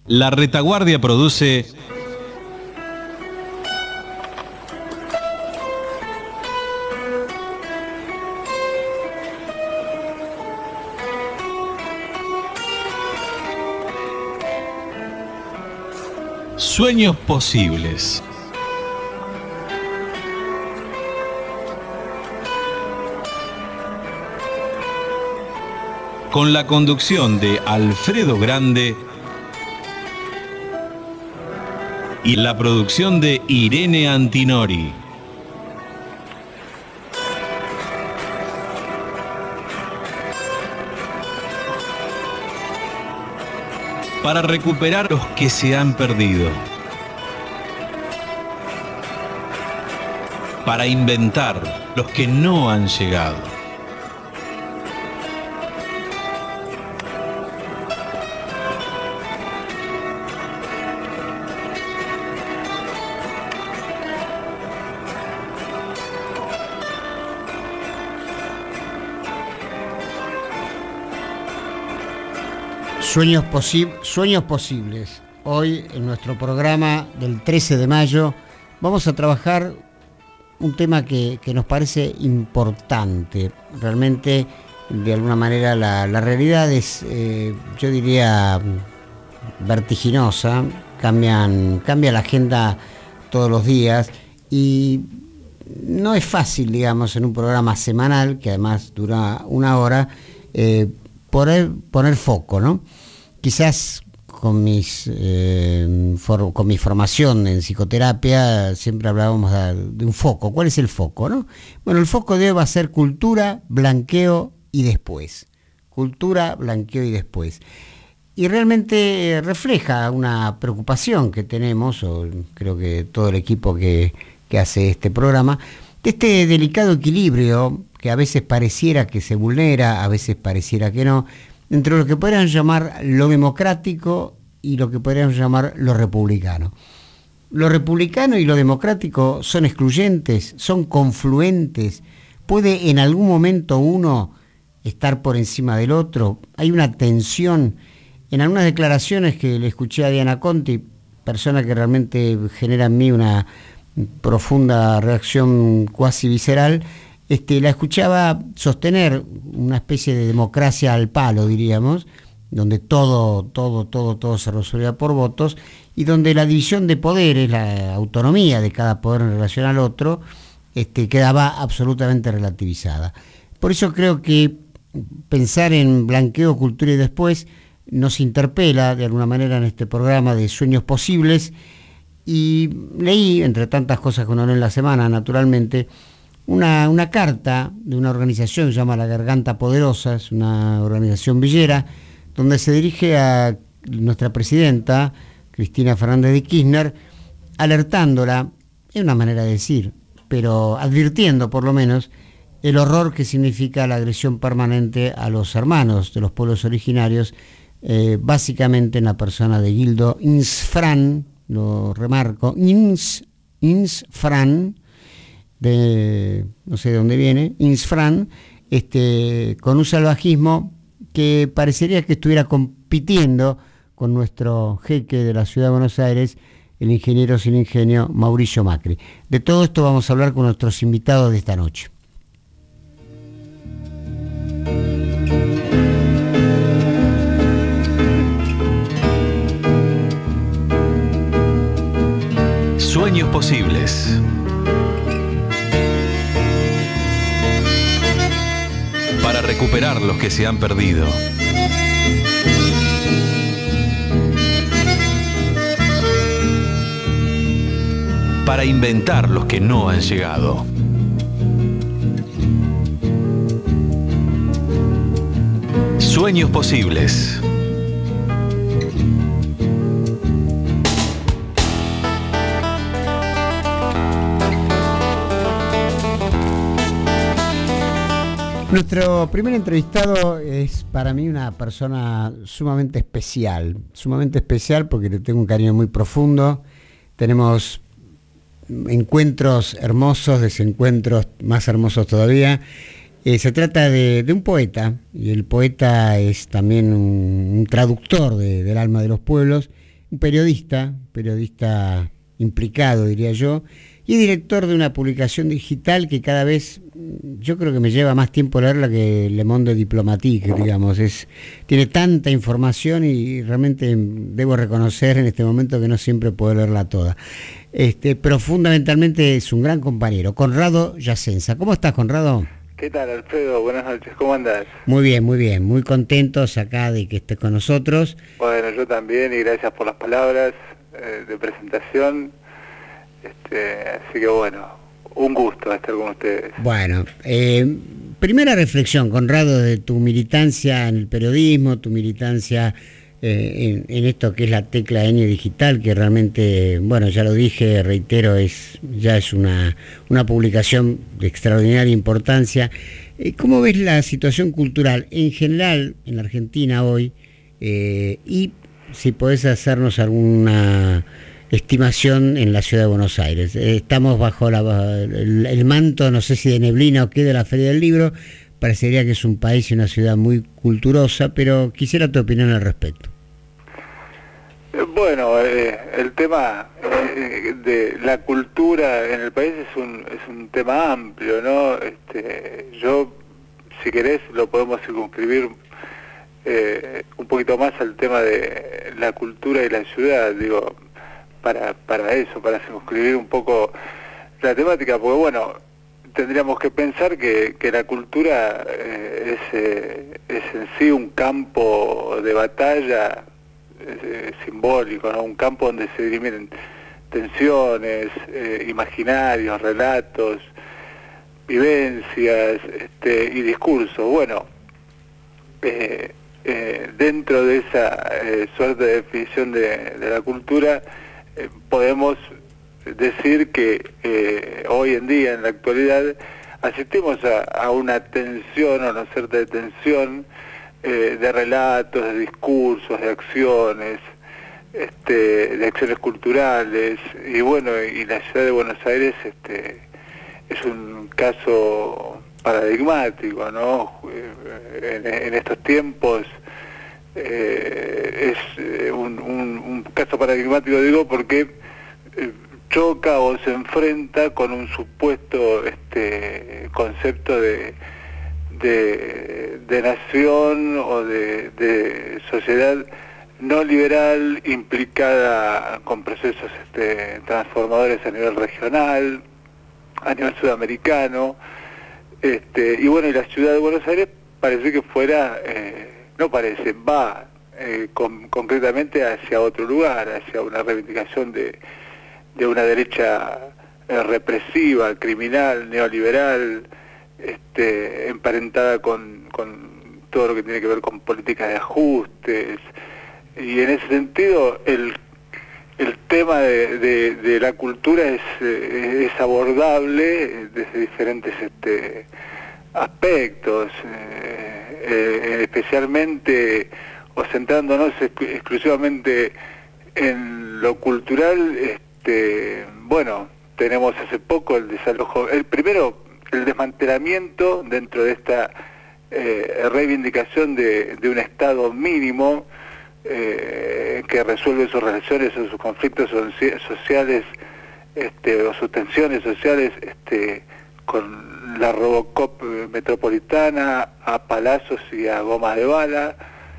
La Retaguardia produce Sueños Posibles. Con la conducción de Alfredo Grande y la producción de Irene Antinori. Para recuperar los que se han perdido. Para inventar los que no han llegado. Sueños posibles. Hoy en nuestro programa del 13 de mayo vamos a trabajar un tema que nos parece importante. Realmente, de alguna manera, la realidad es, yo diría, vertiginosa. Cambia la agenda todos los días y no es fácil, digamos, en un programa semanal, que además dura una hora, poner foco, ¿no? Quizás con mi formación en psicoterapia siempre hablábamos de un foco. ¿Cuál es el foco, no? Bueno, el foco de hoy va a ser cultura, blanqueo y después. Cultura, blanqueo y después. Y realmente refleja una preocupación que tenemos, o creo que todo el equipo que hace este programa, de este delicado equilibrio que a veces pareciera que se vulnera, a veces pareciera que no, entre lo que podrían llamar lo democrático y lo que podríamos llamar lo republicano. Lo republicano y lo democrático son excluyentes, son confluentes. ¿Puede en algún momento uno estar por encima del otro? Hay una tensión. En algunas declaraciones que le escuché a Diana Conti, persona que realmente genera en mí una profunda reacción cuasi visceral, la escuchaba sostener una especie de democracia al palo, diríamos, donde todo se resolvía por votos y donde la división de poderes, la autonomía de cada poder en relación al otro, quedaba absolutamente relativizada. Por eso creo que pensar en blanqueo, cultura y después nos interpela de alguna manera en este programa de Sueños Posibles, y leí, entre tantas cosas que uno lee en la semana, naturalmente, una carta de una organización que se llama La Garganta Poderosa, es una organización villera, donde se dirige a nuestra presidenta, Cristina Fernández de Kirchner, alertándola, es una manera de decir, pero advirtiendo por lo menos el horror que significa la agresión permanente a los hermanos de los pueblos originarios, básicamente en la persona de Guildo Insfrán, lo remarco, Insfrán, no sé de dónde viene, Insfrán, con un salvajismo que parecería que estuviera compitiendo con nuestro jeque de la Ciudad de Buenos Aires, el ingeniero sin ingenio Mauricio Macri. De todo esto vamos a hablar con nuestros invitados de esta noche. Sueños Posibles. Para recuperar los que se han perdido. Para inventar los que no han llegado. Sueños Posibles. Nuestro primer entrevistado es para mí una persona sumamente especial porque le tengo un cariño muy profundo. Tenemos encuentros hermosos, desencuentros más hermosos todavía. Se trata de un poeta, y el poeta es también un traductor del alma de los pueblos. un periodista implicado, diría yo, y director de una publicación digital que cada vez, yo creo que me lleva más tiempo leerla que Le Monde Diplomatique, digamos. Tiene tanta información y realmente debo reconocer en este momento que no siempre puedo leerla toda. Pero fundamentalmente es un gran compañero, Conrado Yacenza. ¿Cómo estás, Conrado? ¿Qué tal, Alfredo? Buenas noches, ¿cómo andás? Muy bien, muy contentos acá de que estés con nosotros. Bueno, yo también, y gracias por las palabras de presentación. Así que bueno, un gusto estar con ustedes. Bueno, primera reflexión, Conrado, de tu militancia en el periodismo, tu militancia en esto que es la tecla N digital, que realmente, bueno, ya lo dije, reitero, ya es una publicación de extraordinaria importancia. ¿Cómo ves la situación cultural en general en la Argentina hoy? Y si podés hacernos alguna estimación en la ciudad de Buenos Aires. Estamos bajo el manto, no sé si de neblina o qué, de la Feria del Libro. Parecería que es un país y una ciudad muy culturosa, pero quisiera tu opinión al respecto. Bueno, el tema de la cultura en el país es un tema amplio, ¿no? Yo, si querés, lo podemos circunscribir un poquito más al tema de la cultura y la ciudad, digo, para circunscribir un poco la temática, porque bueno, tendríamos que pensar que la cultura es en sí un campo de batalla simbólico, ¿no? Un campo donde se dirimen tensiones, imaginarios, relatos, vivencias y discursos. Bueno, dentro de esa suerte de definición de la cultura, podemos decir que hoy en día, en la actualidad, asistimos a una tensión, a una cierta tensión de relatos, de discursos, de acciones culturales, y bueno, y la ciudad de Buenos Aires es un caso paradigmático, ¿no? En estos tiempos es un caso paradigmático, digo, porque choca o se enfrenta con un supuesto concepto de nación o de sociedad no liberal implicada con procesos transformadores a nivel regional, a nivel sudamericano, y bueno, y la ciudad de Buenos Aires parece que fuera, no parece, va concretamente hacia otro lugar, hacia una reivindicación de una derecha represiva, criminal, neoliberal, emparentada con todo lo que tiene que ver con políticas de ajustes, y en ese sentido el tema de la cultura es abordable desde diferentes aspectos, especialmente o centrándonos exclusivamente en lo cultural. Bueno, tenemos hace poco el desalojo, el desmantelamiento dentro de esta reivindicación de un Estado mínimo que resuelve sus relaciones o sus conflictos sociales o sus tensiones sociales con la Robocop metropolitana, a palazos y a gomas de bala.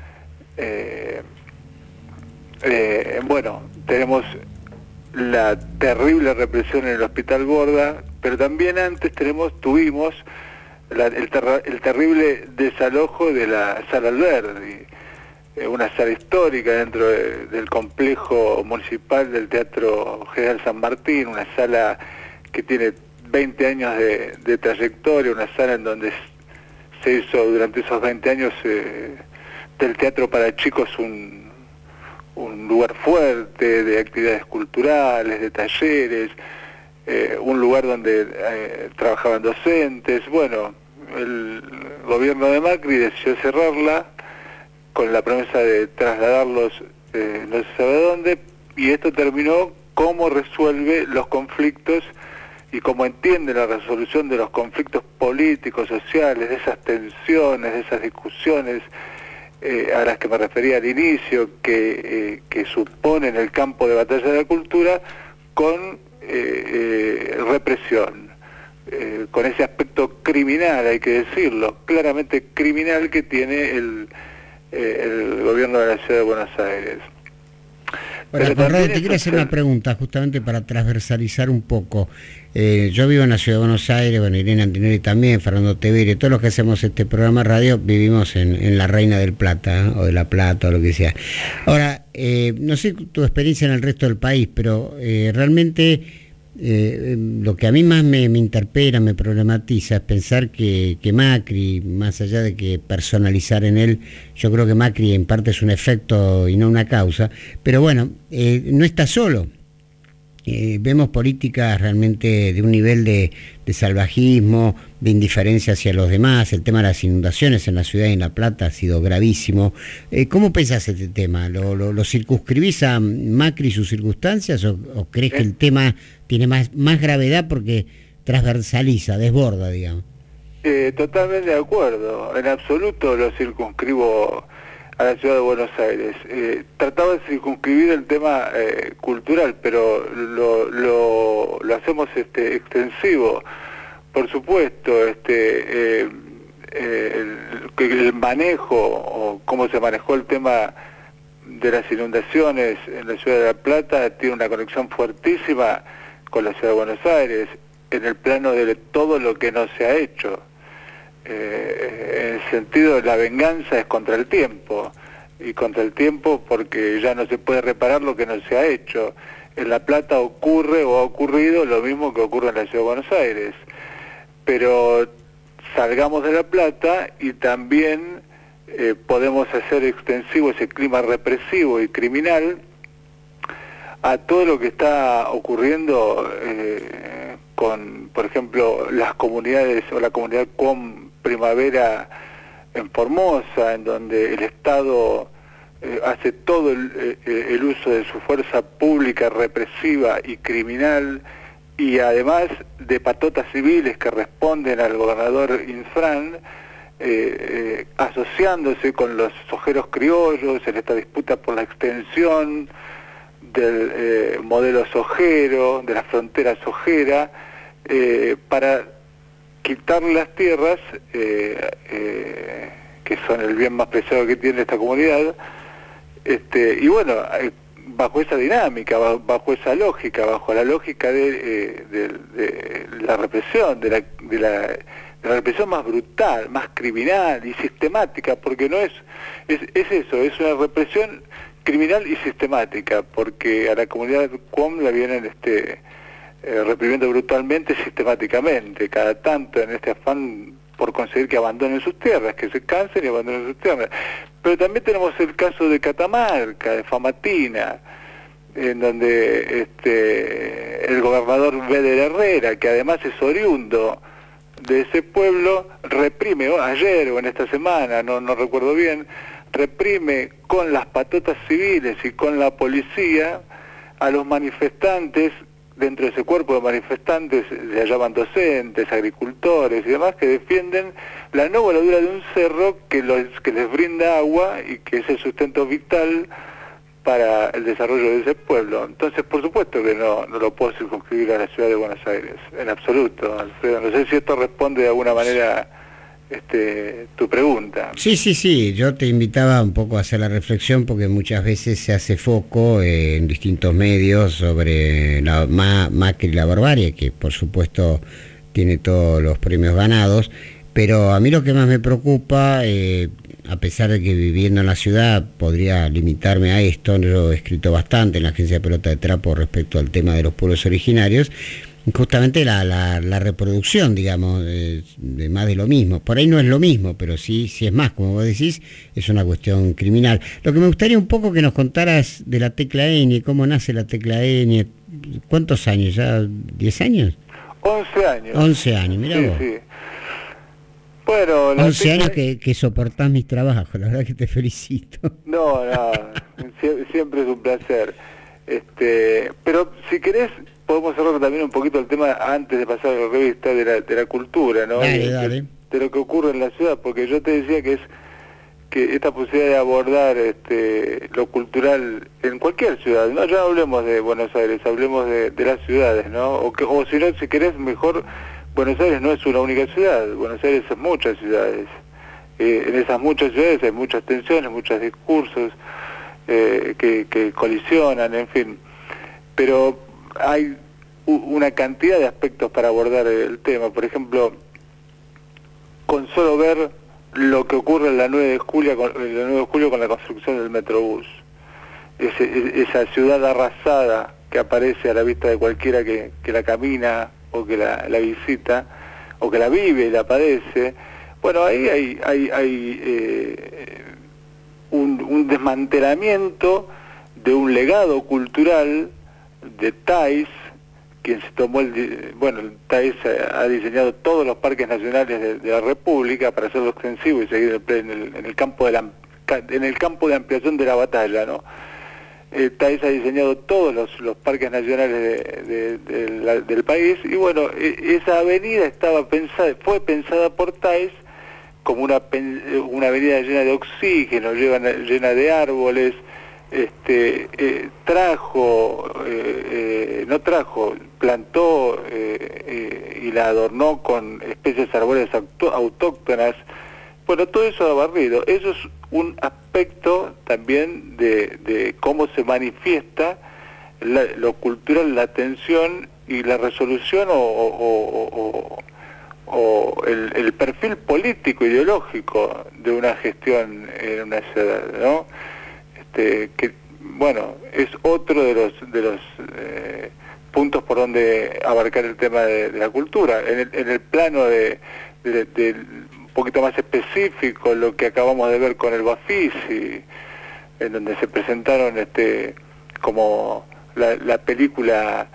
Bueno, tenemos la terrible represión en el Hospital Borda, pero también antes tuvimos el terrible desalojo de la Sala Alberdi, una sala histórica dentro del complejo municipal del Teatro General San Martín, una sala que tiene 20 años de trayectoria, una sala en donde se hizo durante esos 20 años del teatro para chicos un lugar fuerte de actividades culturales, de talleres, un lugar donde trabajaban docentes. Bueno, el gobierno de Macri decidió cerrarla con la promesa de trasladarlos no se sabe dónde, y esto terminó cómo resuelve los conflictos y cómo entiende la resolución de los conflictos políticos, sociales, de esas tensiones, de esas discusiones a las que me refería al inicio, que suponen el campo de batalla de la cultura, con represión, con ese aspecto criminal, hay que decirlo, claramente criminal que tiene el gobierno de la Ciudad de Buenos Aires. Ahora, Conrado, te quiero hacer una pregunta justamente para transversalizar un poco. Yo vivo en la Ciudad de Buenos Aires, bueno, Irene Antinori también, Fernando Tevere, todos los que hacemos este programa de radio vivimos en la Reina del Plata, o de La Plata, o lo que sea. Ahora, no sé tu experiencia en el resto del país, pero realmente lo que a mí más me interpela, me problematiza, es pensar que Macri, más allá de que personalizar en él, yo creo que Macri en parte es un efecto y no una causa, pero bueno, no está solo. Vemos políticas realmente de un nivel de salvajismo, de indiferencia hacia los demás. El tema de las inundaciones en la ciudad y en La Plata ha sido gravísimo. ¿Cómo pensás este tema? ¿Lo circunscribís a Macri y sus circunstancias o crees que el tema tiene más gravedad porque transversaliza, desborda, digamos? Totalmente de acuerdo. En absoluto lo circunscribo a la Ciudad de Buenos Aires. Trataba de circunscribir el tema cultural, pero lo hacemos extensivo. Por supuesto, el manejo, o cómo se manejó el tema de las inundaciones en la Ciudad de La Plata, tiene una conexión fuertísima con la Ciudad de Buenos Aires, en el plano de todo lo que no se ha hecho. En el sentido de la venganza es contra el tiempo, y contra el tiempo porque ya no se puede reparar lo que no se ha hecho. En La Plata ocurre o ha ocurrido lo mismo que ocurre en la Ciudad de Buenos Aires, pero salgamos de La Plata y también podemos hacer extensivo ese clima represivo y criminal a todo lo que está ocurriendo con, por ejemplo, las comunidades o la comunidad con Primavera en Formosa, en donde el Estado hace todo el uso de su fuerza pública represiva y criminal, y además de patotas civiles que responden al gobernador Infran, asociándose con los sojeros criollos en esta disputa por la extensión del modelo sojero, de la frontera sojera, para quitar las tierras que son el bien más preciado que tiene esta comunidad, y bueno, bajo esa dinámica, bajo esa lógica, bajo la lógica de la represión, de la represión más brutal, más criminal y sistemática, porque no es eso, es una represión criminal y sistemática, porque a la comunidad QOM la vienen reprimiendo brutalmente, sistemáticamente, cada tanto, en este afán por conseguir que abandonen sus tierras, que se cansen y abandonen sus tierras. Pero también tenemos el caso de Catamarca, de Famatina, en donde el gobernador Beder Herrera, que además es oriundo de ese pueblo, reprime, ayer o en esta semana, no recuerdo bien, reprime con las patotas civiles y con la policía a los manifestantes. Dentro de ese cuerpo de manifestantes se llaman docentes, agricultores y demás, que defienden la no voladura de un cerro que les brinda agua y que es el sustento vital para el desarrollo de ese pueblo. Entonces, por supuesto que no lo puedo circunscribir a la Ciudad de Buenos Aires, en absoluto, Alfredo. No sé si esto responde de alguna manera tu pregunta. Sí, yo te invitaba un poco a hacer la reflexión porque muchas veces se hace foco en distintos medios sobre la Macri y la barbarie, que por supuesto tiene todos los premios ganados, pero a mí lo que más me preocupa, a pesar de que viviendo en la ciudad podría limitarme a esto, yo he escrito bastante en la Agencia de Pelota de Trapo respecto al tema de los pueblos originarios, justamente la reproducción, digamos, de más de lo mismo. Por ahí no es lo mismo, pero sí es más, como vos decís, es una cuestión criminal. Lo que me gustaría un poco que nos contaras de la Tecla Enie, cómo nace la Tecla Enie, ¿cuántos años ya? ¿10 años? 11 años. 11 años, mirá vos. Sí. Bueno, 11 años que soportás mis trabajos, la verdad que te felicito. No, siempre es un placer. Pero si querés, podemos hablar también un poquito del tema antes de pasar a la revista de la cultura, ¿no? Dale. De lo que ocurre en la ciudad, porque yo te decía que esta posibilidad de abordar lo cultural en cualquier ciudad, no ya hablemos de Buenos Aires, hablemos de las ciudades, ¿no? O si no, si querés mejor, Buenos Aires no es una única ciudad, Buenos Aires es muchas ciudades. En esas muchas ciudades hay muchas tensiones, muchos discursos que colisionan, en fin. Pero hay una cantidad de aspectos para abordar el tema. Por ejemplo, con solo ver lo que ocurre en la 9 de julio con la construcción del Metrobús. Esa ciudad arrasada que aparece a la vista de cualquiera que la camina o que la visita o que la vive y la padece. Bueno, ahí hay un desmantelamiento de un legado cultural de Táis, quien se tomó Táis ha diseñado todos los parques nacionales de la República para hacerlo extensivo y seguir en el campo de ampliación de la batalla, ¿no? Táis ha diseñado todos los parques nacionales del país, y bueno, esa avenida fue pensada por Táis como una avenida llena de oxígeno, llena de árboles. Plantó y la adornó con especies arbóreas autóctonas. Bueno, todo eso ha barrido. Eso es un aspecto también de cómo se manifiesta lo cultural, la tensión y la resolución o el perfil político ideológico de una gestión en una ciudad, ¿no? Que bueno, es otro de los puntos por donde abarcar el tema de la cultura. En el plano de un poquito más específico, lo que acabamos de ver con el Bafisi, en donde se presentaron como la película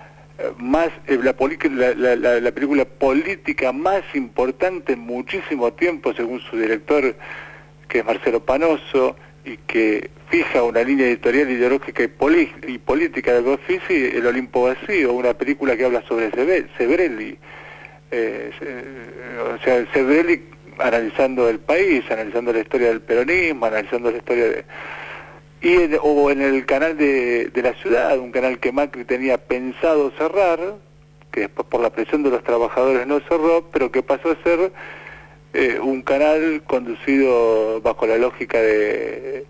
la película política más importante en muchísimo tiempo, según su director, que es Marcelo Panoso, y que fija una línea editorial, ideológica y política del Bafisi, El Olimpo Vacío, una película que habla sobre Sebrelli, o sea, Sebrelli analizando el país, analizando la historia del peronismo, analizando la historia o en el canal de la ciudad, un canal que Macri tenía pensado cerrar, que después por la presión de los trabajadores no cerró, pero que pasó a ser un canal conducido bajo la lógica del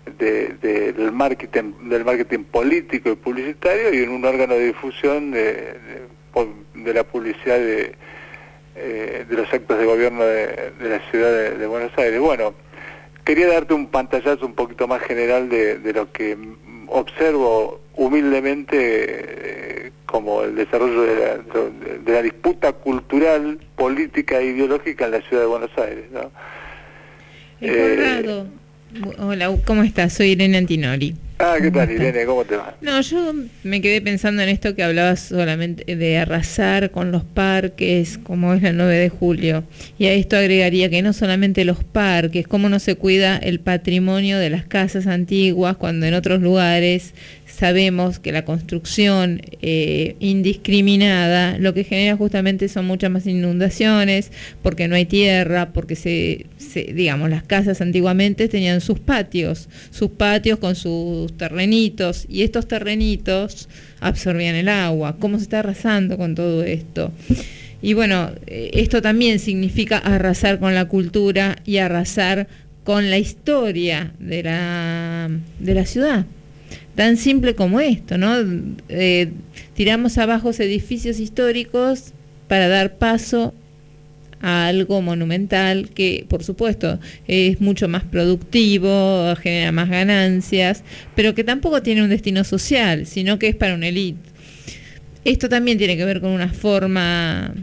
marketing político y publicitario, y en un órgano de difusión de la publicidad de los actos de gobierno de la ciudad de Buenos Aires. Bueno, quería darte un pantallazo un poquito más general de lo que observo humildemente como el desarrollo de la disputa cultural, política e ideológica en la ciudad de Buenos Aires, ¿no? Conrado, hola, ¿cómo estás? Soy Irene Antinori. ¿Qué tal, Irene? ¿Cómo te va? No, yo me quedé pensando en esto que hablabas solamente de arrasar con los parques, como es la 9 de julio. Y a esto agregaría que no solamente los parques, cómo no se cuida el patrimonio de las casas antiguas, cuando en otros lugares sabemos que la construcción indiscriminada lo que genera justamente son muchas más inundaciones, porque no hay tierra, porque digamos, las casas antiguamente tenían sus patios con sus terrenitos, y estos terrenitos absorbían el agua. ¿Cómo se está arrasando con todo esto? Y bueno, esto también significa arrasar con la cultura y arrasar con la historia de la ciudad. Tan simple como esto, ¿no? Tiramos abajo edificios históricos para dar paso a algo monumental que, por supuesto, es mucho más productivo, genera más ganancias, pero que tampoco tiene un destino social, sino que es para una élite. Esto también tiene que ver con una forma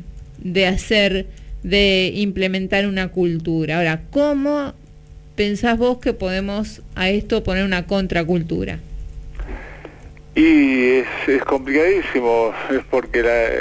de implementar una cultura. Ahora, ¿cómo pensás vos que podemos a esto poner una contracultura? Y es complicadísimo, es porque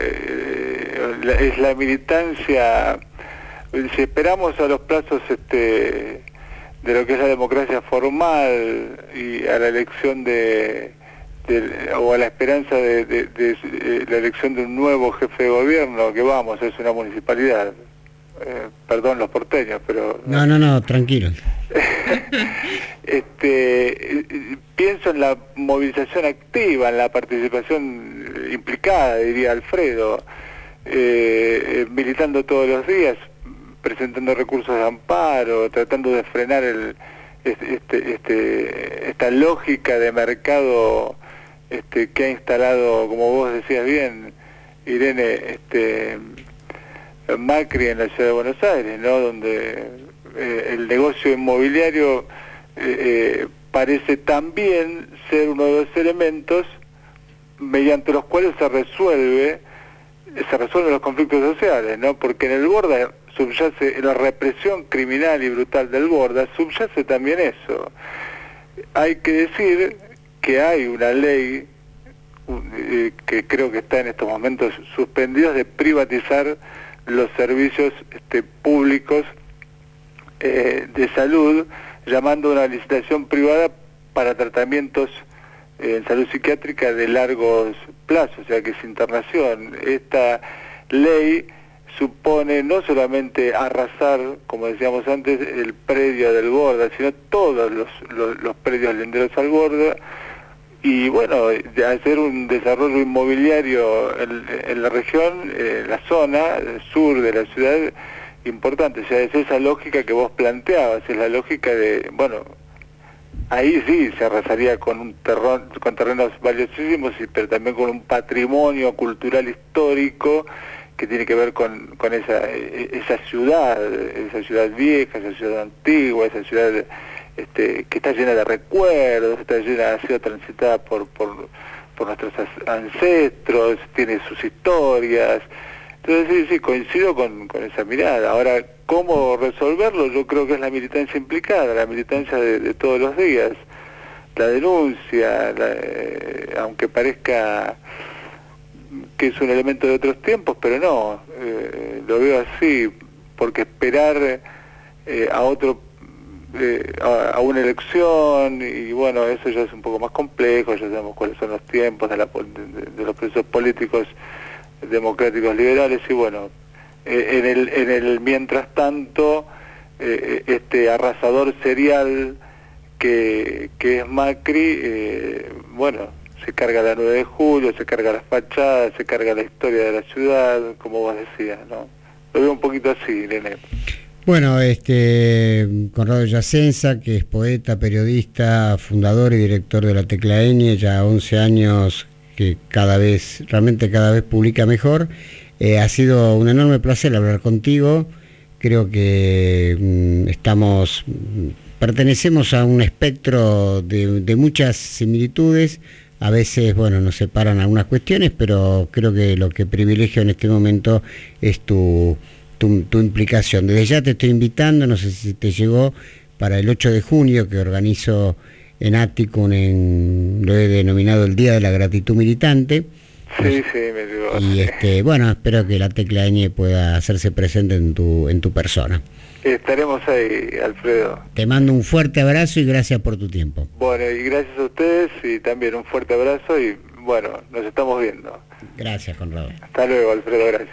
es la militancia. Si esperamos a los plazos de lo que es la democracia formal y a la elección o a la esperanza de la elección de un nuevo jefe de gobierno, que es una municipalidad, perdón los porteños, pero no, tranquilo. Pienso en la movilización activa, en la participación implicada, diría Alfredo, militando todos los días, presentando recursos de amparo, tratando de frenar esta lógica de mercado que ha instalado, como vos decías bien, Irene, Macri en la ciudad de Buenos Aires, ¿no? Donde el negocio inmobiliario parece también ser uno de los elementos mediante los cuales se resuelven los conflictos sociales, ¿no? Porque en el Borda subyace, en la represión criminal y brutal del Borda, subyace también eso. Hay que decir que hay una ley que creo que está en estos momentos suspendida, de privatizar los servicios públicos de salud, llamando a una licitación privada para tratamientos en salud psiquiátrica de largos plazos, o sea que es internación. Esta ley supone no solamente arrasar, como decíamos antes, el predio del Borda, sino todos los predios linderos al Borda, y bueno, de hacer un desarrollo inmobiliario en la región, la zona sur de la ciudad, importante. O sea, es esa lógica que vos planteabas, es la lógica de, bueno, ahí sí se arrasaría con con terrenos valiosísimos, pero también con un patrimonio cultural histórico que tiene que ver con esa ciudad vieja, esa ciudad antigua, esa ciudad que está llena de recuerdos, ha sido transitada por nuestros ancestros, tiene sus historias. Entonces sí, coincido con esa mirada. Ahora, ¿cómo resolverlo? Yo creo que es la militancia implicada, la militancia de todos los días, la denuncia, aunque parezca que es un elemento de otros tiempos, pero no, lo veo así, porque esperar a una elección, y bueno, eso ya es un poco más complejo, ya sabemos cuáles son los tiempos de los procesos políticos democráticos liberales, y bueno, en el mientras tanto, este arrasador serial que es Macri, bueno, se carga la 9 de julio, se carga las fachadas, se carga la historia de la ciudad, como vos decías, ¿no? Lo veo un poquito así, Irene. Bueno, Conrado Yacenza, que es poeta, periodista, fundador y director de La Tecla Ñ, ya 11 años, que realmente cada vez publica mejor. Ha sido un enorme placer hablar contigo. Creo que pertenecemos a un espectro de muchas similitudes. A veces, bueno, nos separan algunas cuestiones, pero creo que lo que privilegio en este momento es tu implicación. Desde ya te estoy invitando, no sé si te llegó, para el 8 de junio que organizo en Ático, lo he denominado el Día de la Gratitud Militante. Sí, me llegó. Y bueno, espero que La Tecla Ñ pueda hacerse presente en tu persona. Estaremos ahí, Alfredo. Te mando un fuerte abrazo y gracias por tu tiempo. Bueno, y gracias a ustedes, y también un fuerte abrazo, y bueno, nos estamos viendo. Gracias, Conrado. Hasta luego, Alfredo, gracias.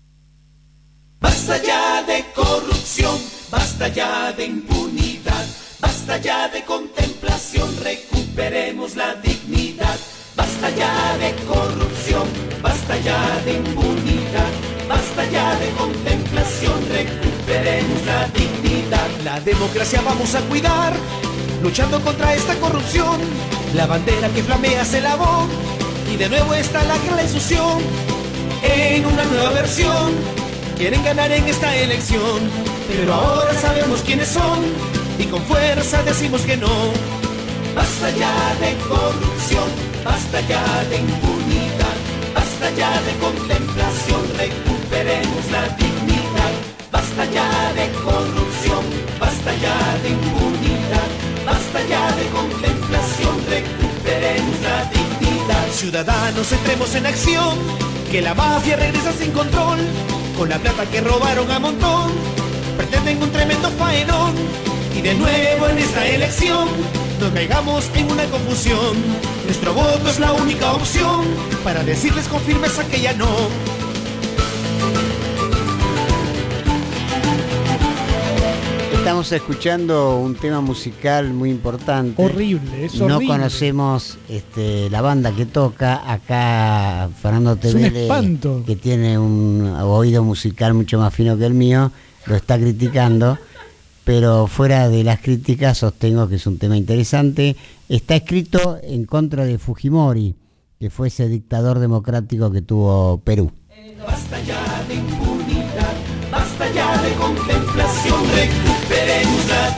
Basta ya de corrupción, basta ya de impunidad, basta ya de contemplación, recuperemos la dignidad. Basta ya de corrupción, basta ya de impunidad, basta ya de contemplación, recuperemos la dignidad. La democracia vamos a cuidar, luchando contra esta corrupción. La bandera que flamea se lavó y de nuevo está la gran ilusión. En una nueva versión quieren ganar en esta elección, pero ahora sabemos quiénes son y con fuerza decimos que no. Basta ya de corrupción, basta ya de impunidad, basta ya de contemplación, recuperemos la dignidad. Basta ya de corrupción, basta ya de impunidad, basta ya de contemplación, recuperemos la dignidad. Ciudadanos, entremos en acción, que la mafia regresa sin control, con la plata que robaron a montón, pretenden un tremendo faenón, y de nuevo en esta elección no caigamos en una confusión. Nuestro voto es la única opción para decirles con firmeza que ya no. Estamos estamos escuchando un tema musical muy importante. Horrible, es No horrible. conocemos la banda que toca. Acá Fernando Tevele, espanto. que tiene un oído musical mucho más fino que el mío, lo está criticando. Pero fuera de las críticas sostengo que es un tema interesante. Está escrito en contra de Fujimori, que fue ese dictador democrático que tuvo Perú. Basta ya de impunidad, basta ya de contemplación, recuperemos la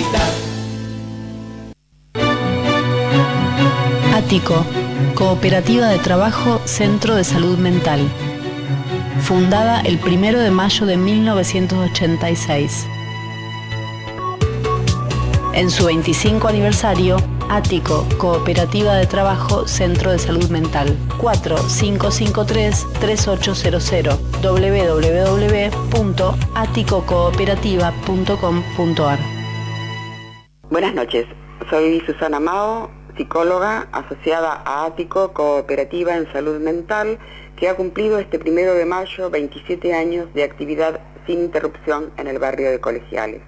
dignidad. Ático, Cooperativa de Trabajo Centro de Salud Mental. Fundada el 1 de mayo de 1986. En su 25 aniversario, Ático, Cooperativa de Trabajo Centro de Salud Mental. 4553-3800 www.aticocooperativa.com.ar. Buenas noches, soy Susana Mao, psicóloga asociada a Ático, Cooperativa en Salud Mental, que ha cumplido este 1 de mayo 27 años de actividad sin interrupción en el barrio de Colegiales.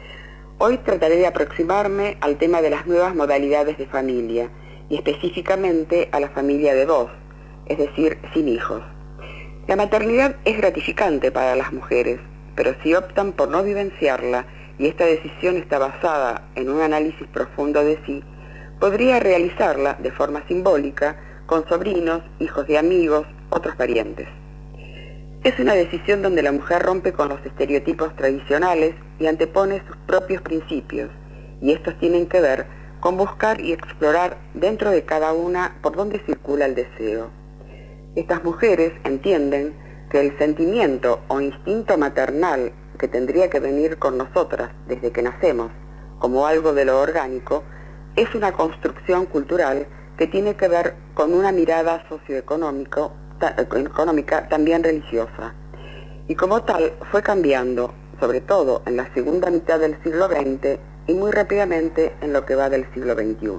Hoy trataré de aproximarme al tema de las nuevas modalidades de familia, y específicamente a la familia de dos, es decir, sin hijos. La maternidad es gratificante para las mujeres, pero si optan por no vivenciarla, y esta decisión está basada en un análisis profundo de sí, podría realizarla de forma simbólica con sobrinos, hijos de amigos, otros parientes. Es una decisión donde la mujer rompe con los estereotipos tradicionales y antepone sus propios principios, y estos tienen que ver con buscar y explorar dentro de cada una por dónde circula el deseo. Estas mujeres entienden que el sentimiento o instinto maternal que tendría que venir con nosotras desde que nacemos, como algo de lo orgánico, es una construcción cultural que tiene que ver con una mirada socioeconómica, también religiosa, y como tal fue cambiando, sobre todo en la segunda mitad del siglo XX y muy rápidamente en lo que va del siglo XXI.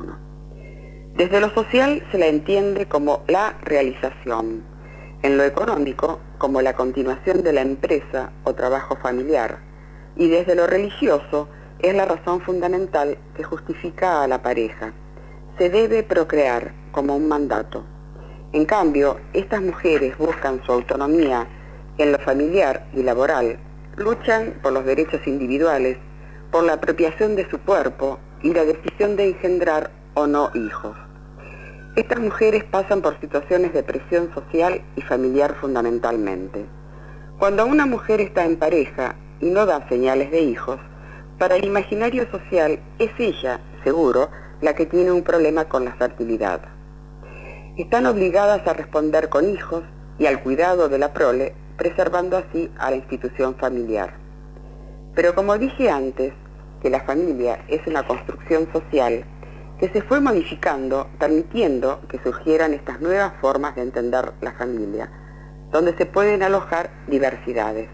Desde lo social se la entiende como la realización, en lo económico como la continuación de la empresa o trabajo familiar, y desde lo religioso es la razón fundamental que justifica a la pareja. Se debe procrear como un mandato. En cambio, estas mujeres buscan su autonomía en lo familiar y laboral, luchan por los derechos individuales, por la apropiación de su cuerpo y la decisión de engendrar o no hijos. Estas mujeres pasan por situaciones de presión social y familiar fundamentalmente. Cuando una mujer está en pareja y no da señales de hijos, para el imaginario social es ella, seguro, la que tiene un problema con la fertilidad. Están obligadas a responder con hijos y al cuidado de la prole, preservando así a la institución familiar. Pero como dije antes, que la familia es una construcción social que se fue modificando, permitiendo que surgieran estas nuevas formas de entender la familia, donde se pueden alojar diversidades.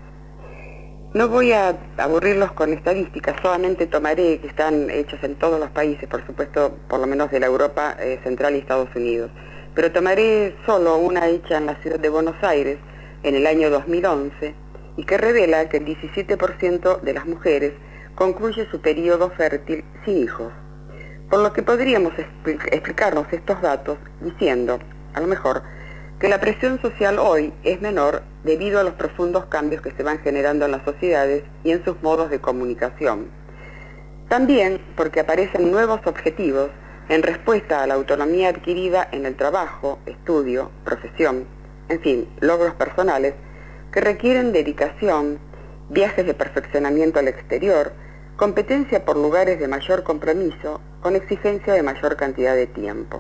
No voy a aburrirlos con estadísticas, solamente tomaré, que están hechas en todos los países, por supuesto, por lo menos de la Europa Central y Estados Unidos, pero tomaré solo una hecha en la ciudad de Buenos Aires en el año 2011 y que revela que el 17% de las mujeres concluye su periodo fértil sin hijos. Por lo que podríamos explicarnos estos datos diciendo, a lo mejor, que la presión social hoy es menor debido a los profundos cambios que se van generando en las sociedades y en sus modos de comunicación. También porque aparecen nuevos objetivos en respuesta a la autonomía adquirida en el trabajo, estudio, profesión, en fin, logros personales que requieren dedicación, viajes de perfeccionamiento al exterior, competencia por lugares de mayor compromiso, con exigencia de mayor cantidad de tiempo.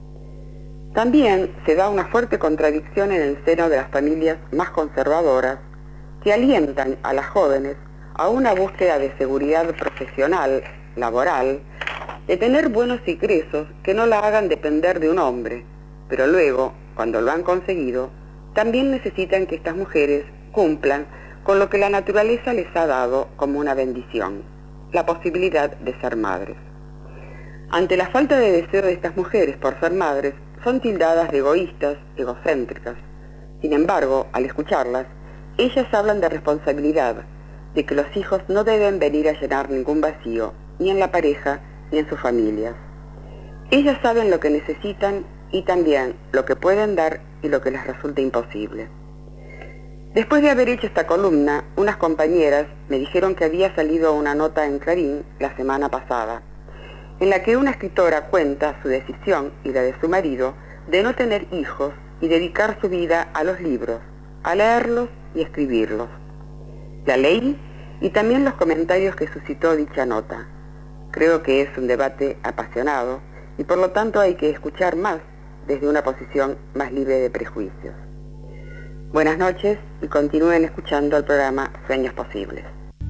También se da una fuerte contradicción en el seno de las familias más conservadoras que alientan a las jóvenes a una búsqueda de seguridad profesional, laboral, de tener buenos ingresos que no la hagan depender de un hombre, pero luego, cuando lo han conseguido, también necesitan que estas mujeres cumplan con lo que la naturaleza les ha dado como una bendición, la posibilidad de ser madres. Ante la falta de deseo de estas mujeres por ser madres, son tildadas de egoístas, egocéntricas. Sin embargo, al escucharlas, ellas hablan de responsabilidad, de que los hijos no deben venir a llenar ningún vacío, ni en la pareja, ni en sus familias. Ellas saben lo que necesitan y también lo que pueden dar y lo que les resulta imposible. Después de haber hecho esta columna, unas compañeras me dijeron que había salido una nota en Clarín la semana pasada, en la que una escritora cuenta su decisión y la de su marido de no tener hijos y dedicar su vida a los libros, a leerlos y escribirlos. La leí y también los comentarios que suscitó dicha nota. Creo que es un debate apasionado y por lo tanto hay que escuchar más desde una posición más libre de prejuicios. Buenas noches y continúen escuchando el programa Sueños Posibles.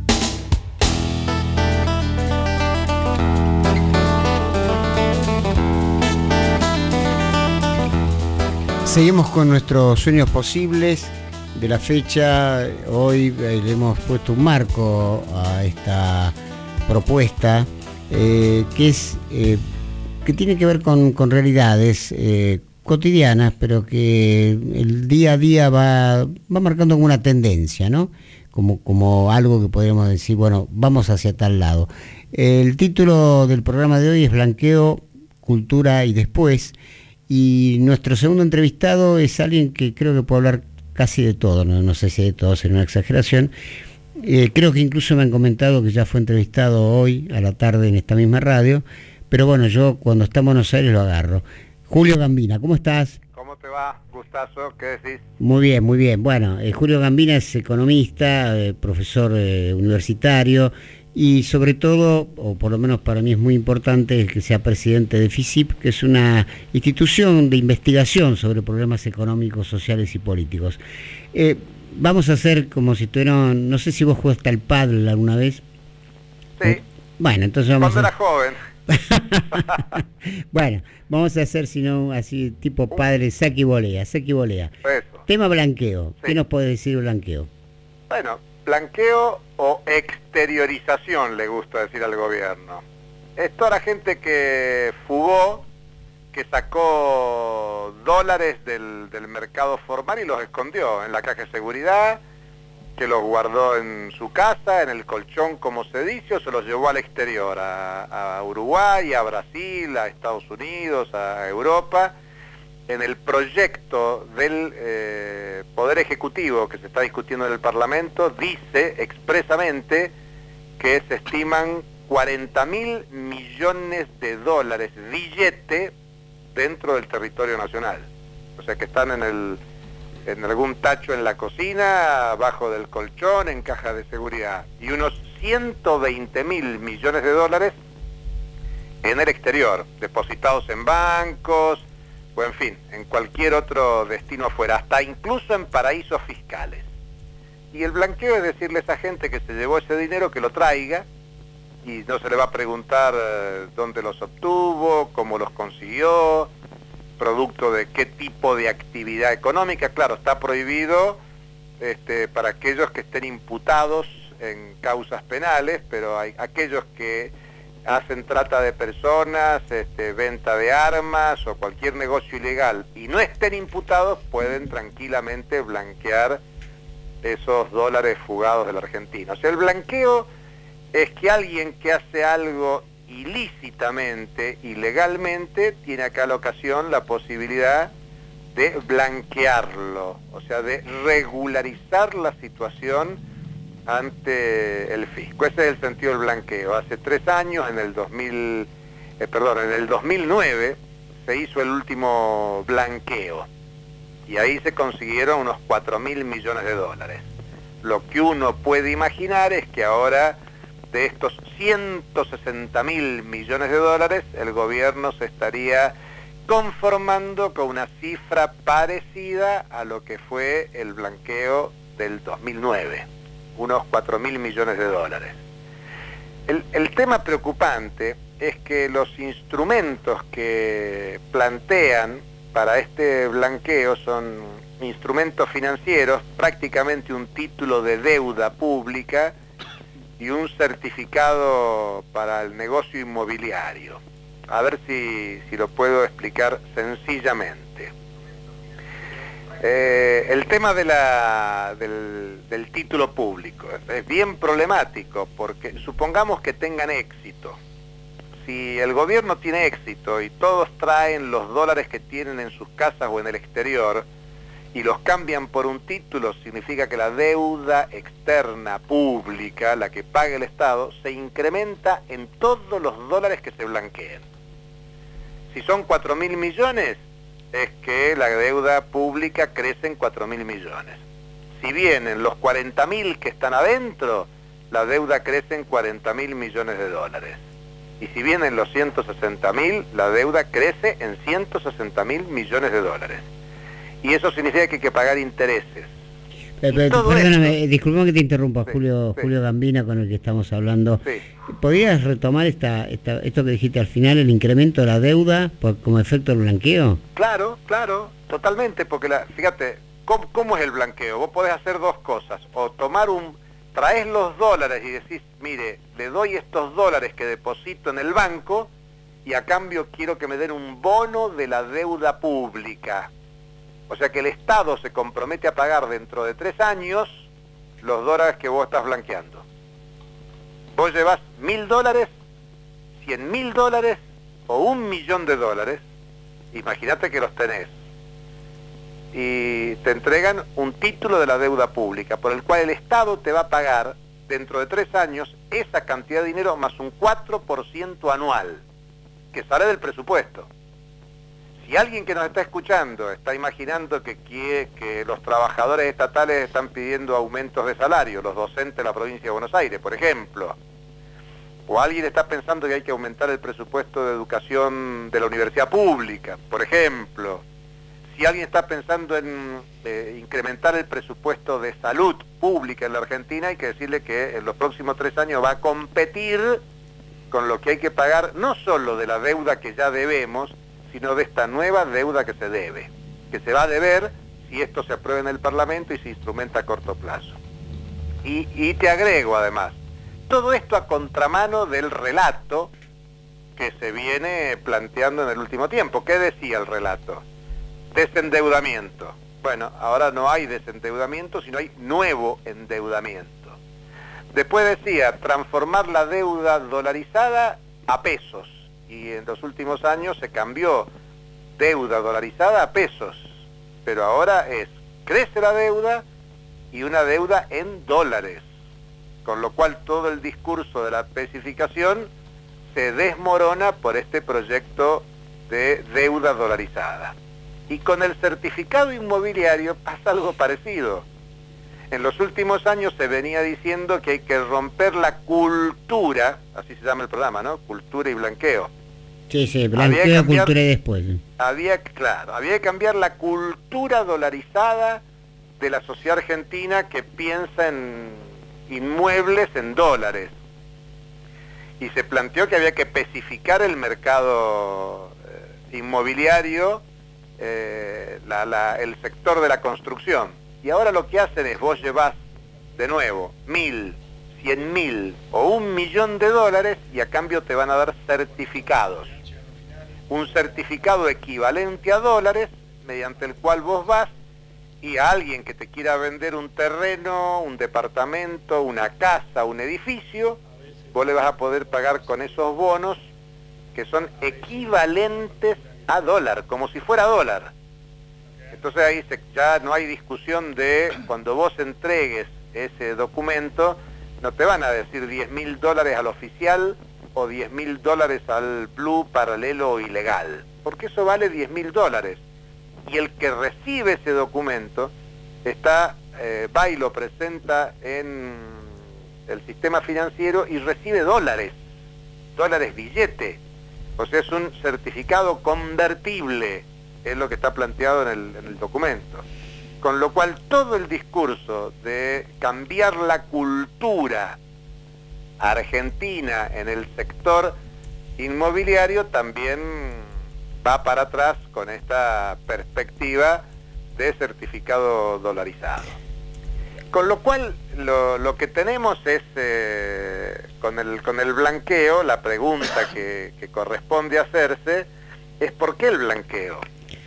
Seguimos con nuestros Sueños Posibles de la fecha. Hoy le hemos puesto un marco a esta propuesta que tiene que ver con realidades cotidianas, pero que el día a día va marcando como una tendencia, ¿no? Como algo que podríamos decir, bueno, vamos hacia tal lado. El título del programa de hoy es Blanqueo, Cultura y Después, y nuestro segundo entrevistado es alguien que creo que puede hablar casi de todo, no sé si de todo sería una exageración. Creo que incluso me han comentado que ya fue entrevistado hoy a la tarde en esta misma radio, pero bueno, yo cuando está en Buenos Aires lo agarro. Julio Gambina, ¿cómo estás? ¿Cómo te va? Gustazo, ¿qué decís? Muy bien, muy bien. Bueno, Julio Gambina es economista, profesor universitario y sobre todo, o por lo menos para mí es muy importante, que sea presidente de FISIP, que es una institución de investigación sobre problemas económicos, sociales y políticos. Vamos a hacer como si tuvieran, no sé si vos jugaste al pádel alguna vez. Sí. Bueno, entonces vamos Cuando era joven. Bueno, vamos a hacer sino así tipo padre, saque y volea. Eso. Tema blanqueo. Sí. ¿Qué nos puede decir blanqueo? Bueno, blanqueo o exteriorización le gusta decir al gobierno. Es toda la gente que fugó, que sacó dólares del mercado formal y los escondió en la caja de seguridad, que los guardó en su casa, en el colchón como se dice, o se los llevó al exterior, a Uruguay, a Brasil, a Estados Unidos, a Europa. En el proyecto del Poder Ejecutivo que se está discutiendo en el Parlamento, dice expresamente que se estiman 40.000 millones de dólares billete dentro del territorio nacional. O sea que están en algún tacho en la cocina, abajo del colchón, en caja de seguridad, y unos 120.000 millones de dólares en el exterior, depositados en bancos, o en fin, en cualquier otro destino afuera, hasta incluso en paraísos fiscales. Y el blanqueo es decirle a esa gente que se llevó ese dinero que lo traiga, y no se le va a preguntar dónde los obtuvo, cómo los consiguió, producto de qué tipo de actividad económica. Claro, está prohibido para aquellos que estén imputados en causas penales, pero hay aquellos que hacen trata de personas, venta de armas o cualquier negocio ilegal y no estén imputados, pueden tranquilamente blanquear esos dólares fugados de la Argentina. O sea, el blanqueo es que alguien que hace algo ilícitamente, ilegalmente, tiene acá la ocasión, la posibilidad de blanquearlo, o sea, de regularizar la situación ante el fisco. Ese es el sentido del blanqueo. Hace 3 años, en el 2009, se hizo el último blanqueo, y ahí se consiguieron unos 4.000 millones de dólares. Lo que uno puede imaginar es que ahora, de estos 160.000 millones de dólares, el gobierno se estaría conformando con una cifra parecida a lo que fue el blanqueo del 2009, unos 4.000 millones de dólares. El tema preocupante es que los instrumentos que plantean para este blanqueo son instrumentos financieros, prácticamente un título de deuda pública y un certificado para el negocio inmobiliario. A ver si lo puedo explicar sencillamente. El tema del título público es bien problemático, porque supongamos que tengan éxito. Si el gobierno tiene éxito y todos traen los dólares que tienen en sus casas o en el exterior y los cambian por un título, significa que la deuda externa pública, la que paga el Estado, se incrementa en todos los dólares que se blanqueen. Si son 4.000 millones, es que la deuda pública crece en 4.000 millones. Si vienen los 40.000 que están adentro, la deuda crece en 40.000 millones de dólares. Y si vienen los 160.000, la deuda crece en 160.000 millones de dólares. Y eso significa que hay que pagar intereses. Perdóname, disculpa que te interrumpa, Sí, Julio, sí. Julio Gambina, con el que estamos hablando. Sí. ¿Podrías retomar esto que dijiste al final, el incremento de la deuda como efecto del blanqueo? Claro, totalmente, porque fíjate, ¿cómo es el blanqueo? Vos podés hacer dos cosas, o traes los dólares y decís, mire, le doy estos dólares que deposito en el banco y a cambio quiero que me den un bono de la deuda pública. O sea que el Estado se compromete a pagar dentro de 3 años los dólares que vos estás blanqueando. Vos llevas $1.000, $100.000 o $1.000.000, imagínate que los tenés, y te entregan un título de la deuda pública, por el cual el Estado te va a pagar dentro de 3 años esa cantidad de dinero más un 4% anual, que sale del presupuesto. Si alguien que nos está escuchando está imaginando que los trabajadores estatales están pidiendo aumentos de salario, los docentes de la provincia de Buenos Aires, por ejemplo, o alguien está pensando que hay que aumentar el presupuesto de educación de la universidad pública, por ejemplo, si alguien está pensando en incrementar el presupuesto de salud pública en la Argentina, hay que decirle que en los próximos 3 años va a competir con lo que hay que pagar, no solo de la deuda que ya debemos, sino de esta nueva deuda que se debe, que se va a deber si esto se aprueba en el Parlamento y se instrumenta a corto plazo. Y te agrego además, todo esto a contramano del relato que se viene planteando en el último tiempo. ¿Qué decía el relato? Desendeudamiento. Bueno, ahora no hay desendeudamiento, sino hay nuevo endeudamiento. Después decía, transformar la deuda dolarizada a pesos. Y en los últimos años se cambió deuda dolarizada a pesos. Pero ahora crece la deuda y una deuda en dólares. Con lo cual todo el discurso de la especificación se desmorona por este proyecto de deuda dolarizada. Y con el certificado inmobiliario pasa algo parecido. En los últimos años se venía diciendo que hay que romper la cultura, así se llama el programa, ¿no? Cultura y blanqueo. Sí, blanqueo, cultura y después. Había que cambiar la cultura dolarizada de la sociedad argentina que piensa en inmuebles en dólares. Y se planteó que había que especificar el mercado inmobiliario, el sector de la construcción. Y ahora lo que hacen es, vos llevas de nuevo 1.000, 100.000 o $1.000.000 y a cambio te van a dar certificados. Un certificado equivalente a dólares, mediante el cual vos vas y a alguien que te quiera vender un terreno, un departamento, una casa, un edificio, vos le vas a poder pagar con esos bonos que son equivalentes a dólar, como si fuera dólar. Entonces ahí ya no hay discusión de cuando vos entregues ese documento, no te van a decir $10.000 al oficial o $10.000 al blue, paralelo o ilegal, porque eso vale $10.000. Y el que recibe ese documento va y lo presenta en el sistema financiero y recibe dólares billete. O sea, es un certificado convertible, es lo que está planteado en el documento. Con lo cual todo el discurso de cambiar la cultura argentina en el sector inmobiliario también va para atrás con esta perspectiva de certificado dolarizado. Con lo cual lo que tenemos es, con el blanqueo, la pregunta que corresponde hacerse es ¿por qué el blanqueo?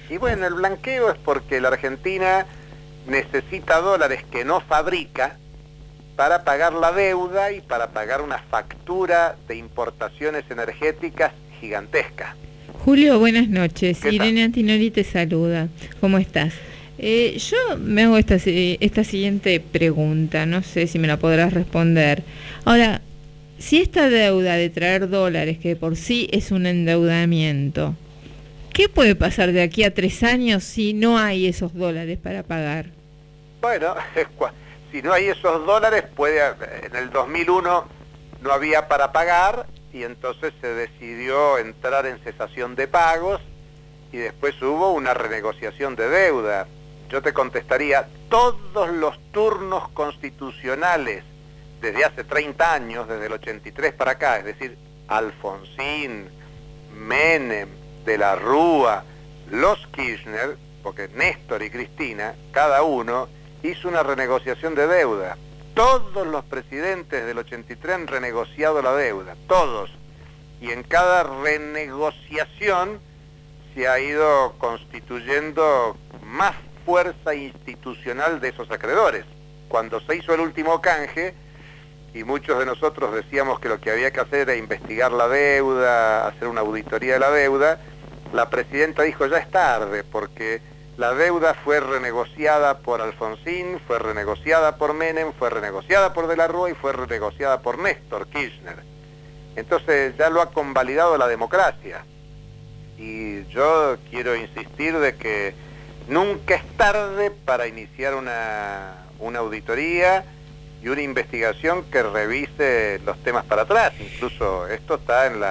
Y bueno, el blanqueo es porque la Argentina necesita dólares que no fabrica para pagar la deuda y para pagar una factura de importaciones energéticas gigantesca. Julio, buenas noches. ¿Qué Irene tal? Antinori te saluda. ¿Cómo estás? Yo me hago esta siguiente pregunta, no sé si me la podrás responder. Ahora, si esta deuda de traer dólares, que por sí es un endeudamiento, ¿qué puede pasar de aquí a 3 años si no hay esos dólares para pagar? Bueno, si no hay esos dólares, en el 2001 no había para pagar y entonces se decidió entrar en cesación de pagos y después hubo una renegociación de deuda. Yo te contestaría, todos los turnos constitucionales desde hace 30 años, desde el 83 para acá, es decir, Alfonsín, Menem, De la Rúa, los Kirchner, porque Néstor y Cristina, cada uno hizo una renegociación de deuda. Todos los presidentes del 83 han renegociado la deuda, todos. Y en cada renegociación se ha ido constituyendo más fuerza institucional de esos acreedores. Cuando se hizo el último canje, y muchos de nosotros decíamos que lo que había que hacer era investigar la deuda, hacer una auditoría de la deuda, la presidenta dijo ya es tarde, porque la deuda fue renegociada por Alfonsín, fue renegociada por Menem, fue renegociada por De la Rúa y fue renegociada por Néstor Kirchner. Entonces ya lo ha convalidado la democracia. Y yo quiero insistir de que nunca es tarde para iniciar una auditoría y una investigación que revise los temas para atrás. Incluso esto está en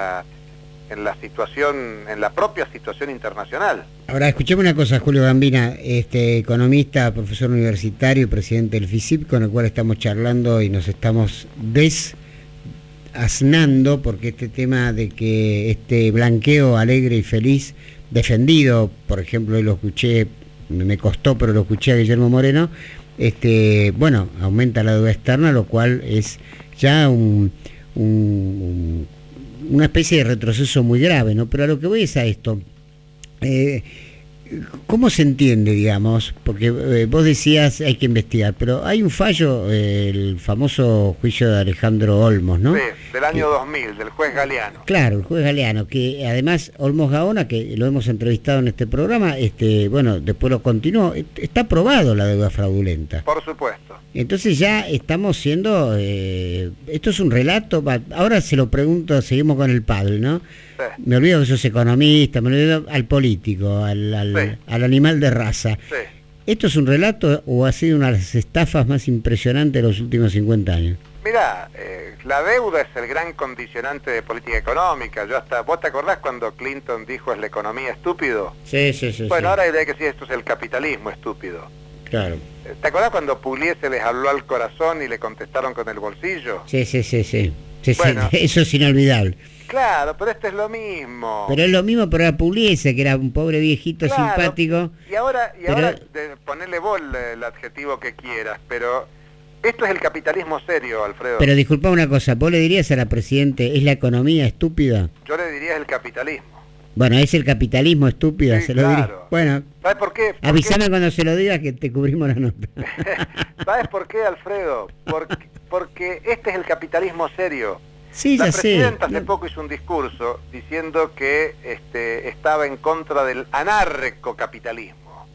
la propia situación internacional. Ahora, escuchemos una cosa, Julio Gambina, economista, profesor universitario y presidente del FICIP, con el cual estamos charlando y nos estamos asnando, porque este tema de que este blanqueo alegre y feliz, defendido, por ejemplo, hoy lo escuché, me costó, pero lo escuché a Guillermo Moreno, bueno, aumenta la deuda externa, lo cual es ya una especie de retroceso muy grave, ¿no? Pero a lo que voy es a esto. ¿Cómo se entiende, digamos? Porque vos decías hay que investigar, pero hay un fallo, el famoso juicio de Alejandro Olmos, ¿no? Sí, del año 2000, del juez Galeano. Claro, el juez Galeano, que además Olmos Gaona, que lo hemos entrevistado en este programa, bueno, después lo continuó, está aprobado la deuda fraudulenta. Por supuesto. Entonces ya estamos siendo, esto es un relato, ahora se lo pregunto, seguimos con el padre, ¿no? Sí. Me olvido que sos economista, me olvido al político, al animal de raza. Sí. ¿Esto es un relato o ha sido una de las estafas más impresionantes de los últimos 50 años? Mirá, la deuda es el gran condicionante de política económica. ¿Vos te acordás cuando Clinton dijo es la economía estúpido? Sí. Bueno, ahora hay que decir esto es el capitalismo estúpido. Claro. ¿Te acordás cuando Pugliese les habló al corazón y le contestaron con el bolsillo? Sí. Bueno. Eso es inolvidable. Claro, pero esto es lo mismo. Pero es lo mismo para Pugliese, que era un pobre viejito Claro, simpático. Y ahora ponele vos el adjetivo que quieras, pero esto es el capitalismo serio, Alfredo. Pero disculpa una cosa, ¿vos le dirías a la Presidente, ¿es la economía estúpida? Yo le diría el capitalismo. Bueno, ¿es el capitalismo estúpida? Sí, se lo claro. diría. Bueno, ¿Sabes por qué? avísame cuando se lo digas que te cubrimos la nota. ¿Sabes por qué, Alfredo? Porque este es el capitalismo serio. Sí, La ya sé. presidenta hace poco hizo un discurso diciendo que estaba en contra del anarcocapitalismo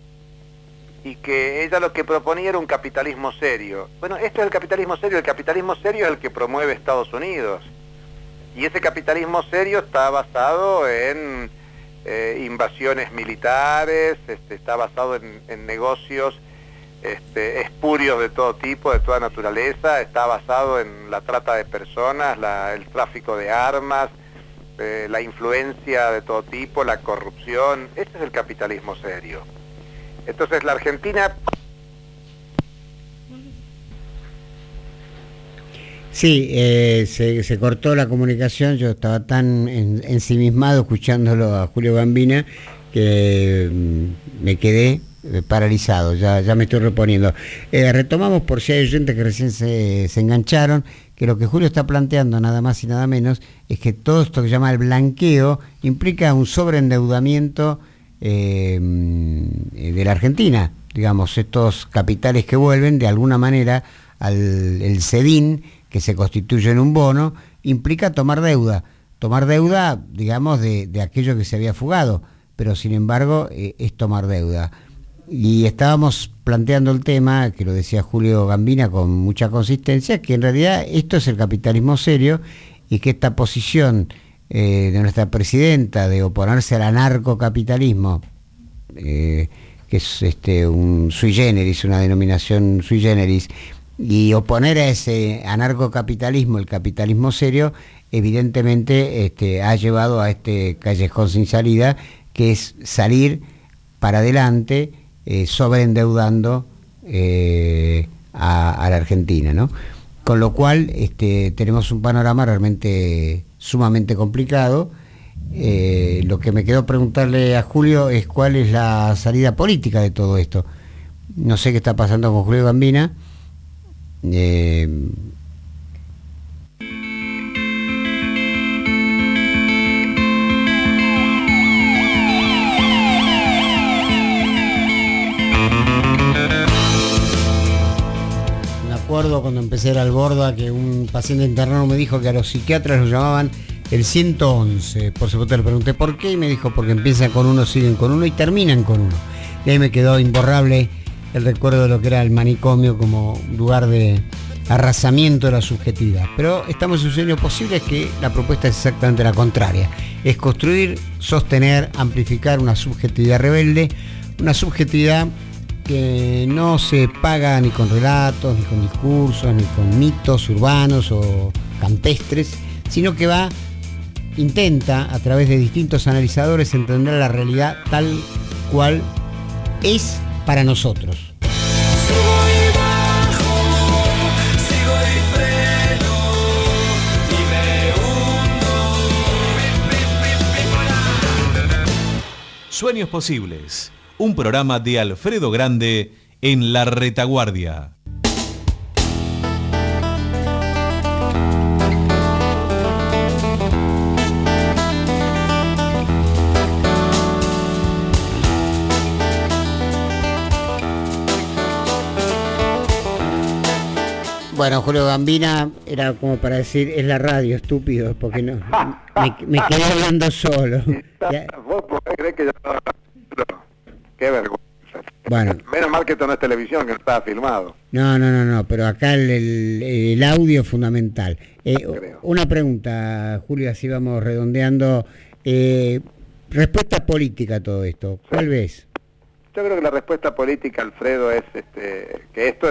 y que ella lo que proponía era un capitalismo serio. Bueno, esto es el capitalismo serio es el que promueve Estados Unidos. Y ese capitalismo serio está basado en invasiones militares, está basado en negocios espurios de todo tipo, de toda naturaleza, está basado en la trata de personas, el tráfico de armas, la influencia de todo tipo, la corrupción. Este es el capitalismo serio. Entonces la Argentina... Sí, se cortó la comunicación, yo estaba tan ensimismado escuchándolo a Julio Gambina que me quedé paralizado, ya me estoy reponiendo. Retomamos, por si hay oyentes que recién se engancharon, que lo que Julio está planteando nada más y nada menos es que todo esto que se llama el blanqueo implica un sobreendeudamiento de la Argentina. Digamos, estos capitales que vuelven, de alguna manera, el CEDIN, que se constituye en un bono, implica tomar deuda, digamos, de aquello que se había fugado, pero sin embargo es tomar deuda. Y estábamos planteando el tema, que lo decía Julio Gambina con mucha consistencia, que en realidad esto es el capitalismo serio y que esta posición de nuestra presidenta de oponerse al anarcocapitalismo, que es un sui generis, una denominación sui generis, y oponer a ese anarcocapitalismo, el capitalismo serio, evidentemente ha llevado a este callejón sin salida, que es salir para adelante sobreendeudando a la Argentina, ¿no? Con lo cual tenemos un panorama realmente sumamente complicado. Lo que me quedó preguntarle a Julio es cuál es la salida política de todo esto. No sé qué está pasando con Julio Gambina. Recuerdo cuando empecé a ir al Borda que un paciente internado me dijo que a los psiquiatras lo llamaban el 111. Por supuesto le pregunté por qué y me dijo porque empiezan con uno, siguen con uno y terminan con uno. Y ahí me quedó imborrable el recuerdo de lo que era el manicomio como lugar de arrasamiento de la subjetividad. Pero estamos en un sueño posible, es que la propuesta es exactamente la contraria. Es construir, sostener, amplificar una subjetividad rebelde, una subjetividad que no se paga ni con relatos, ni con discursos, ni con mitos urbanos o campestres, sino que intenta, a través de distintos analizadores, entender la realidad tal cual es para nosotros. Sueños Posibles, un programa de Alfredo Grande en La Retaguardia. Bueno, Julio Gambina era como para decir, es la radio, estúpido, porque no me quedé hablando solo. ¿Vos podés creer que yo estaba hablando? Qué vergüenza. Bueno. Menos mal que esto no es televisión, que no estaba filmado. No, pero acá el audio es fundamental. Una pregunta, Julio, así vamos redondeando. Respuesta política a todo esto, ¿cuál ves? Yo creo que la respuesta política, Alfredo, es que esto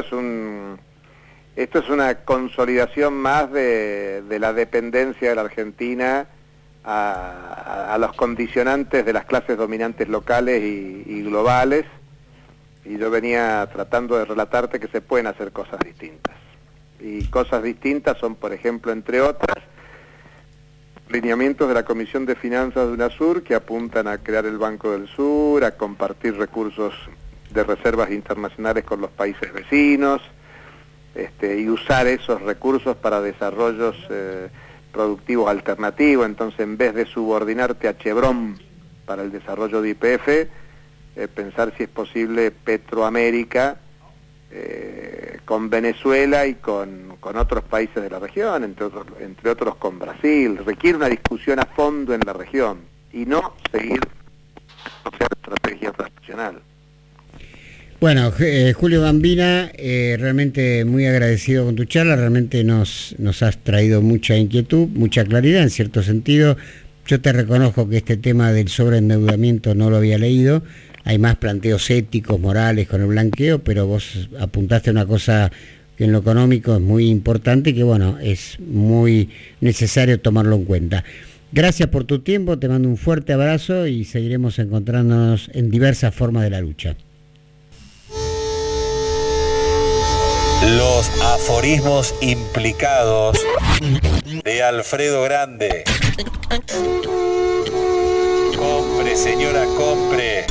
es una consolidación más de la dependencia de la Argentina a los condicionantes de las clases dominantes locales y globales, y yo venía tratando de relatarte que se pueden hacer cosas distintas. Y cosas distintas son, por ejemplo, entre otras, lineamientos de la Comisión de Finanzas de UNASUR que apuntan a crear el Banco del Sur, a compartir recursos de reservas internacionales con los países vecinos, y usar esos recursos para desarrollos productivos alternativos. Entonces, en vez de subordinarte a Chevron para el desarrollo de YPF, pensar si es posible Petroamérica con Venezuela y con otros países de la región, entre otros con Brasil. Requiere una discusión a fondo en la región y no seguir estrategia transnacional. Bueno, Julio Gambina, realmente muy agradecido con tu charla, realmente nos has traído mucha inquietud, mucha claridad en cierto sentido. Yo te reconozco que este tema del sobreendeudamiento no lo había leído, hay más planteos éticos, morales con el blanqueo, pero vos apuntaste una cosa que en lo económico es muy importante y que bueno, es muy necesario tomarlo en cuenta. Gracias por tu tiempo, te mando un fuerte abrazo y seguiremos encontrándonos en diversas formas de la lucha. Los aforismos implicados de Alfredo Grande. Compre, señora, compre.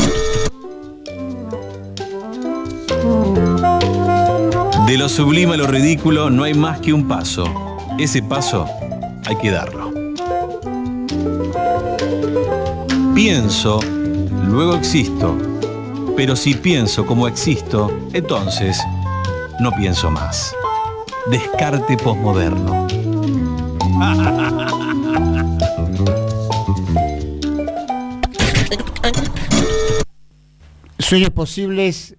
De lo sublime a lo ridículo no hay más que un paso. Ese paso hay que darlo. Pienso luego existo. Pero si pienso como existo, entonces no pienso más. Descarte posmoderno. Sueños Posibles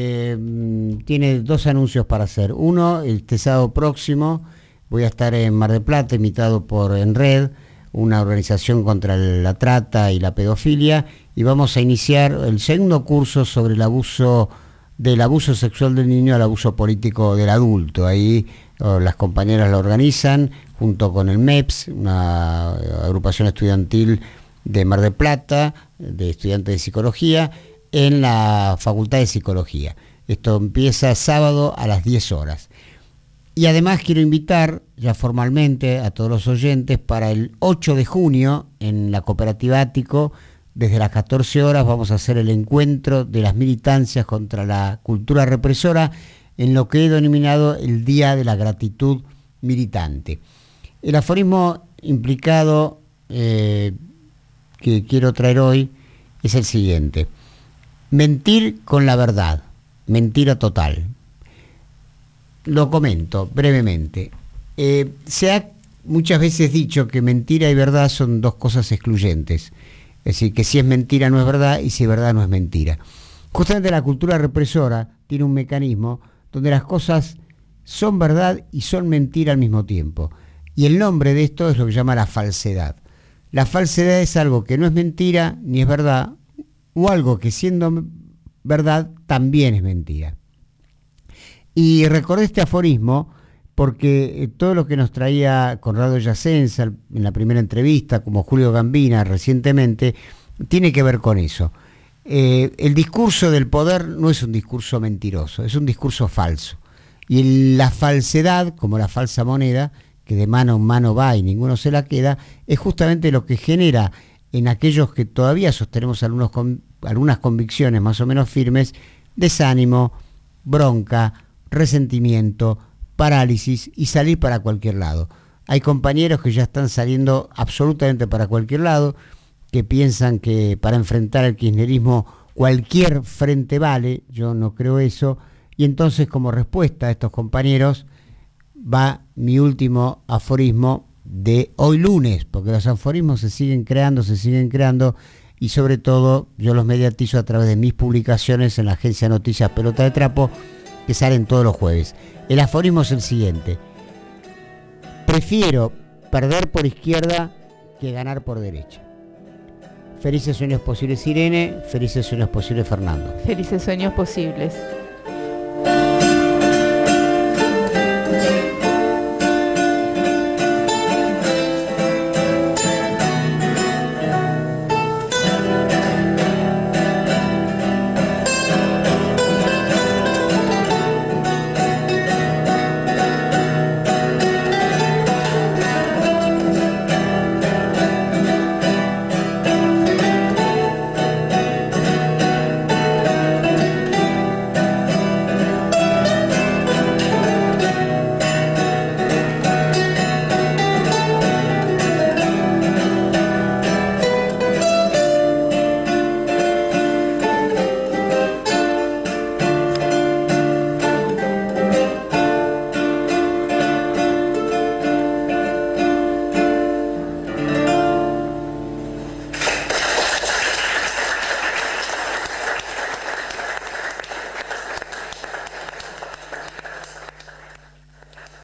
tiene 2 anuncios para hacer. Uno, este sábado próximo voy a estar en Mar del Plata, invitado por Enred, una organización contra la trata y la pedofilia, y vamos a iniciar el segundo curso sobre el abuso sexual del niño al abuso político del adulto. Ahí las compañeras lo organizan junto con el MEPS, una agrupación estudiantil de Mar del Plata, de estudiantes de psicología, en la Facultad de Psicología. Esto empieza sábado a las 10 horas. Y además quiero invitar ya formalmente a todos los oyentes para el 8 de junio en la Cooperativa Ático, desde las 14 horas vamos a hacer el encuentro de las militancias contra la cultura represora en lo que he denominado el Día de la Gratitud Militante. El aforismo implicado que quiero traer hoy es el siguiente: mentir con la verdad, mentira total. Lo comento brevemente. Se ha muchas veces dicho que mentira y verdad son 2 cosas excluyentes. Es decir, que si es mentira no es verdad y si es verdad no es mentira. Justamente la cultura represora tiene un mecanismo donde las cosas son verdad y son mentira al mismo tiempo. Y el nombre de esto es lo que se llama la falsedad. La falsedad es algo que no es mentira ni es verdad, o algo que siendo verdad también es mentira. Y recordé este aforismo porque todo lo que nos traía Conrado Yacenza en la primera entrevista, como Julio Gambina recientemente, tiene que ver con eso. El discurso del poder no es un discurso mentiroso, es un discurso falso. Y la falsedad, como la falsa moneda, que de mano en mano va y ninguno se la queda, es justamente lo que genera en aquellos que todavía sostenemos algunas convicciones más o menos firmes, desánimo, bronca, resentimiento, parálisis y salir para cualquier lado. Hay compañeros que ya están saliendo absolutamente para cualquier lado, que piensan que para enfrentar el kirchnerismo cualquier frente vale. Yo no creo eso, y entonces como respuesta a estos compañeros va mi último aforismo de hoy lunes, porque los aforismos se siguen creando, y sobre todo yo los mediatizo a través de mis publicaciones en la agencia Noticias Pelota de Trapo, que salen todos los jueves. El aforismo es el siguiente: prefiero perder por izquierda que ganar por derecha. Felices sueños posibles, Irene. Felices sueños posibles, Fernando. Felices sueños posibles.